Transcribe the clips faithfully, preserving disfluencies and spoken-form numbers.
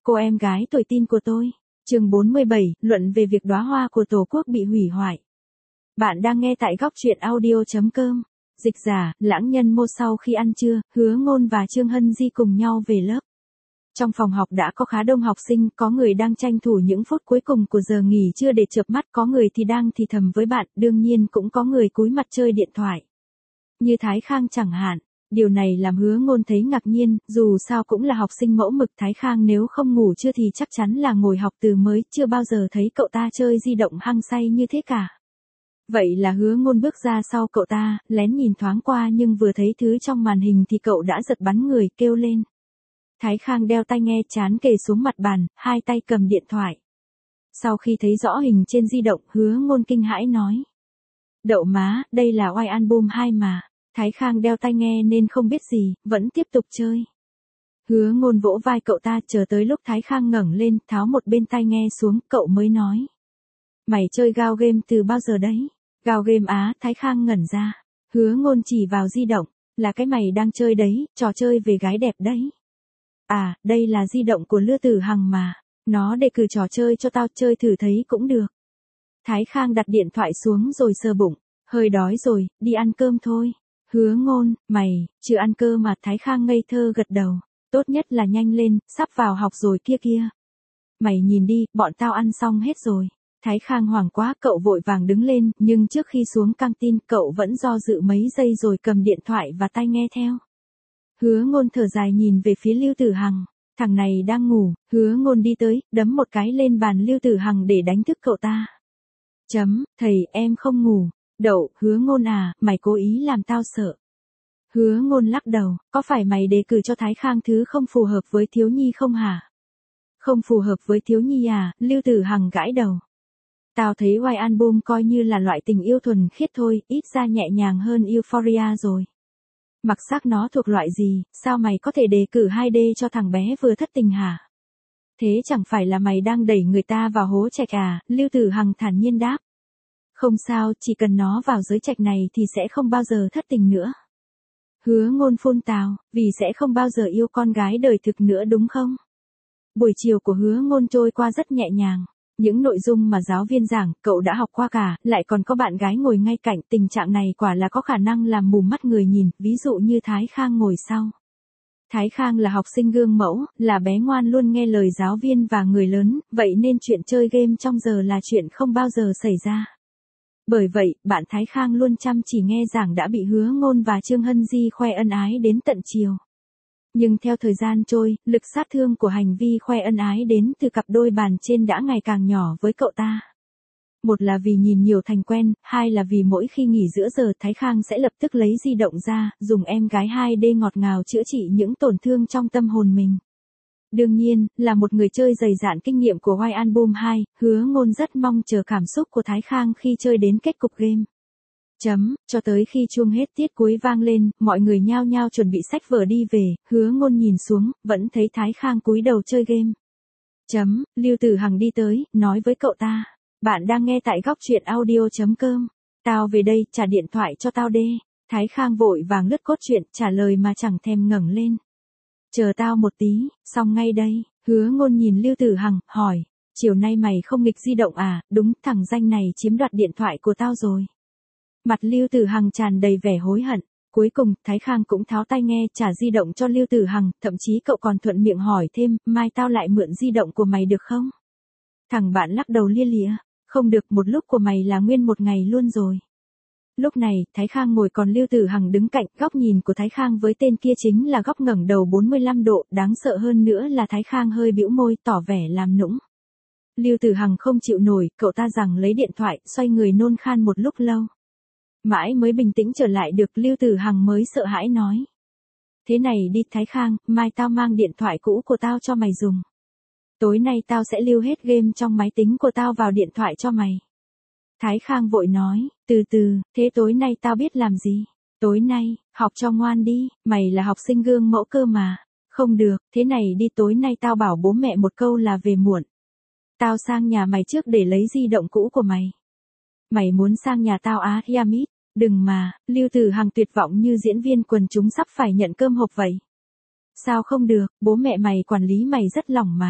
Cô em gái tuổi teen của tôi. Chương bốn mươi bảy, luận về việc đóa hoa của Tổ quốc bị hủy hoại. Bạn đang nghe tại góc truyện audio chấm com. Dịch giả, Lãng Nhân Mô. Sau khi ăn trưa, Hứa Ngôn và Trương Hân Di cùng nhau về lớp. Trong phòng học đã có khá đông học sinh, có người đang tranh thủ những phút cuối cùng của giờ nghỉ trưa để chợp mắt, có người thì đang thì thầm với bạn, đương nhiên cũng có người cúi mặt chơi điện thoại. Như Thái Khang chẳng hạn. Điều này làm Hứa Ngôn thấy ngạc nhiên, dù sao cũng là học sinh mẫu mực. Thái Khang nếu không ngủ trưa thì chắc chắn là ngồi học từ mới, chưa bao giờ thấy cậu ta chơi di động hăng say như thế cả. Vậy là Hứa Ngôn bước ra sau cậu ta, lén nhìn thoáng qua nhưng vừa thấy thứ trong màn hình thì cậu đã giật bắn người, kêu lên. Thái Khang đeo tai nghe, trán kề xuống mặt bàn, hai tay cầm điện thoại. Sau khi thấy rõ hình trên di động, Hứa Ngôn kinh hãi nói. Đậu má, đây là White Album hai mà. Thái Khang đeo tai nghe nên không biết gì, vẫn tiếp tục chơi. Hứa Ngôn vỗ vai cậu ta, chờ tới lúc Thái Khang ngẩng lên, tháo một bên tai nghe xuống, cậu mới nói. Mày chơi gao game từ bao giờ đấy? Gao game á? Thái Khang ngẩn ra. Hứa Ngôn chỉ vào di động, là cái mày đang chơi đấy, trò chơi về gái đẹp đấy. À, đây là di động của Lư Tử Hằng mà, nó đề cử trò chơi cho tao, chơi thử thấy cũng được. Thái Khang đặt điện thoại xuống rồi sờ bụng, hơi đói rồi, đi ăn cơm thôi. Hứa Ngôn, mày, chưa ăn cơm mà? Thái Khang ngây thơ gật đầu, tốt nhất là nhanh lên, sắp vào học rồi kia kia. Mày nhìn đi, bọn tao ăn xong hết rồi. Thái Khang hoảng quá, cậu vội vàng đứng lên, nhưng trước khi xuống căng tin, cậu vẫn do dự mấy giây rồi cầm điện thoại và tai nghe theo. Hứa Ngôn thở dài nhìn về phía Lưu Tử Hằng, thằng này đang ngủ. Hứa Ngôn đi tới, đấm một cái lên bàn Lưu Tử Hằng để đánh thức cậu ta. Chấm, thầy, em không ngủ. Đậu, Hứa Ngôn à, mày cố ý làm tao sợ. Hứa Ngôn lắc đầu, có phải mày đề cử cho Thái Khang thứ không phù hợp với thiếu nhi không hả? Không phù hợp với thiếu nhi à? Lưu Tử Hằng gãi đầu. Tao thấy White Album coi như là loại tình yêu thuần khiết thôi, ít ra nhẹ nhàng hơn Euphoria rồi. Mặc xác nó thuộc loại gì, sao mày có thể đề cử hai D cho thằng bé vừa thất tình hả? Thế chẳng phải là mày đang đẩy người ta vào hố trạch à? Lưu Tử Hằng thản nhiên đáp. Không sao, chỉ cần nó vào giới trạch này thì sẽ không bao giờ thất tình nữa. Hứa Ngôn phun tào, vì sẽ không bao giờ yêu con gái đời thực nữa đúng không? Buổi chiều của Hứa Ngôn trôi qua rất nhẹ nhàng. Những nội dung mà giáo viên giảng, cậu đã học qua cả, lại còn có bạn gái ngồi ngay cạnh. Tình trạng này quả là có khả năng làm mù mắt người nhìn, ví dụ như Thái Khang ngồi sau. Thái Khang là học sinh gương mẫu, là bé ngoan luôn nghe lời giáo viên và người lớn, vậy nên chuyện chơi game trong giờ là chuyện không bao giờ xảy ra. Bởi vậy, bạn Thái Khang luôn chăm chỉ nghe giảng đã bị Hứa Ngôn và Trương Hân Di khoe ân ái đến tận chiều. Nhưng theo thời gian trôi, lực sát thương của hành vi khoe ân ái đến từ cặp đôi bàn trên đã ngày càng nhỏ với cậu ta. Một là vì nhìn nhiều thành quen, hai là vì mỗi khi nghỉ giữa giờ Thái Khang sẽ lập tức lấy di động ra, dùng em gái hai D ngọt ngào chữa trị những tổn thương trong tâm hồn mình. Đương nhiên, là một người chơi dày dạn kinh nghiệm của White Album hai, Hứa Ngôn rất mong chờ cảm xúc của Thái Khang khi chơi đến kết cục game. Chấm, cho tới khi chuông hết tiết cuối vang lên, mọi người nhao nhao chuẩn bị xách vở đi về, Hứa Ngôn nhìn xuống, vẫn thấy Thái Khang cúi đầu chơi game. Chấm, Lưu Tử Hằng đi tới, nói với cậu ta, bạn đang nghe tại góc truyện audio chấm com, tao về đây, trả điện thoại cho tao đê. Thái Khang vội vàng lướt cốt truyện, trả lời mà chẳng thèm ngẩng lên. Chờ tao một tí, xong ngay đây. Hứa Ngôn nhìn Lưu Tử Hằng, hỏi, chiều nay mày không nghịch di động à? Đúng, thằng danh này chiếm đoạt điện thoại của tao rồi. Mặt Lưu Tử Hằng tràn đầy vẻ hối hận. Cuối cùng, Thái Khang cũng tháo tai nghe, trả di động cho Lưu Tử Hằng, thậm chí cậu còn thuận miệng hỏi thêm, mai tao lại mượn di động của mày được không? Thằng bạn lắc đầu lia lịa, không được, một lúc của mày là nguyên một ngày luôn rồi. Lúc này, Thái Khang ngồi còn Lưu Tử Hằng đứng cạnh, góc nhìn của Thái Khang với tên kia chính là góc ngẩng đầu bốn mươi lăm độ, đáng sợ hơn nữa là Thái Khang hơi bĩu môi, tỏ vẻ làm nũng. Lưu Tử Hằng không chịu nổi, cậu ta giằng lấy điện thoại, xoay người nôn khan một lúc lâu. Mãi mới bình tĩnh trở lại được, Lưu Tử Hằng mới sợ hãi nói. Thế này đi Thái Khang, mai tao mang điện thoại cũ của tao cho mày dùng. Tối nay tao sẽ lưu hết game trong máy tính của tao vào điện thoại cho mày. Thái Khang vội nói, từ từ, thế tối nay tao biết làm gì? Tối nay, học cho ngoan đi, mày là học sinh gương mẫu cơ mà. Không được, thế này đi, tối nay tao bảo bố mẹ một câu là về muộn. Tao sang nhà mày trước để lấy di động cũ của mày. Mày muốn sang nhà tao á? Yamit, đừng mà. Lưu Tử Hằng tuyệt vọng như diễn viên quần chúng sắp phải nhận cơm hộp vậy. Sao không được, bố mẹ mày quản lý mày rất lỏng mà.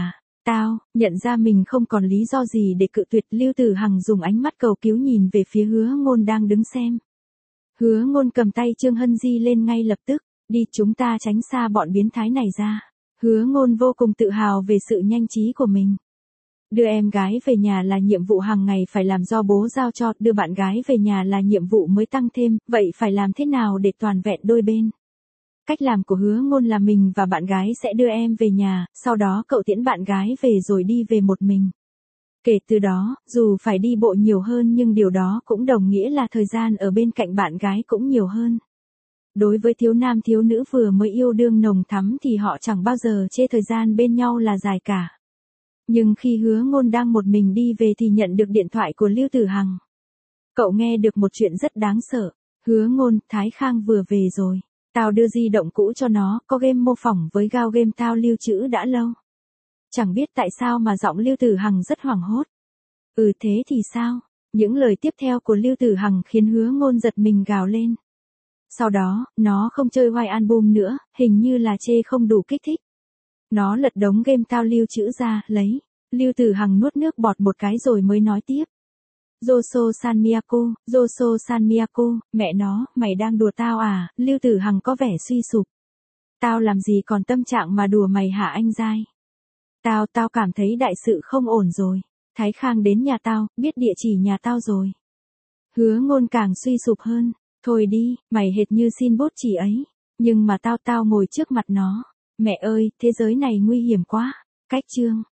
Tao, nhận ra mình không còn lý do gì để cự tuyệt, Lưu Tử Hằng dùng ánh mắt cầu cứu nhìn về phía Hứa Ngôn đang đứng xem. Hứa Ngôn cầm tay Trương Hân Di lên ngay lập tức, đi chúng ta tránh xa bọn biến thái này ra. Hứa Ngôn vô cùng tự hào về sự nhanh trí của mình. Đưa em gái về nhà là nhiệm vụ hàng ngày phải làm do bố giao cho, đưa bạn gái về nhà là nhiệm vụ mới tăng thêm, vậy phải làm thế nào để toàn vẹn đôi bên? Cách làm của Hứa Ngôn là mình và bạn gái sẽ đưa em về nhà, sau đó cậu tiễn bạn gái về rồi đi về một mình. Kể từ đó, dù phải đi bộ nhiều hơn nhưng điều đó cũng đồng nghĩa là thời gian ở bên cạnh bạn gái cũng nhiều hơn. Đối với thiếu nam thiếu nữ vừa mới yêu đương nồng thắm thì họ chẳng bao giờ chê thời gian bên nhau là dài cả. Nhưng khi Hứa Ngôn đang một mình đi về thì nhận được điện thoại của Lưu Tử Hằng. Cậu nghe được một chuyện rất đáng sợ. Hứa Ngôn, Thái Khang vừa về rồi. Tao đưa di động cũ cho nó, có game mô phỏng với gao game tao lưu trữ đã lâu. Chẳng biết tại sao mà giọng Lưu Tử Hằng rất hoảng hốt. Ừ thế thì sao? Những lời tiếp theo của Lưu Tử Hằng khiến Hứa Ngôn giật mình gào lên. Sau đó, nó không chơi White Album nữa, hình như là chê không đủ kích thích. Nó lật đống game tao lưu trữ ra, lấy. Lưu Tử Hằng nuốt nước bọt một cái rồi mới nói tiếp. Joso San Miyako, Joso San Miyako, mẹ nó, mày đang đùa tao à? Lưu Tử Hằng có vẻ suy sụp. Tao làm gì còn tâm trạng mà đùa mày hả anh giai? Tao, tao cảm thấy đại sự không ổn rồi. Thái Khang đến nhà tao, biết địa chỉ nhà tao rồi. Hứa Ngôn càng suy sụp hơn. Thôi đi, mày hệt như xin bút chỉ ấy. Nhưng mà tao tao ngồi trước mặt nó. Mẹ ơi, thế giới này nguy hiểm quá. Cách chương.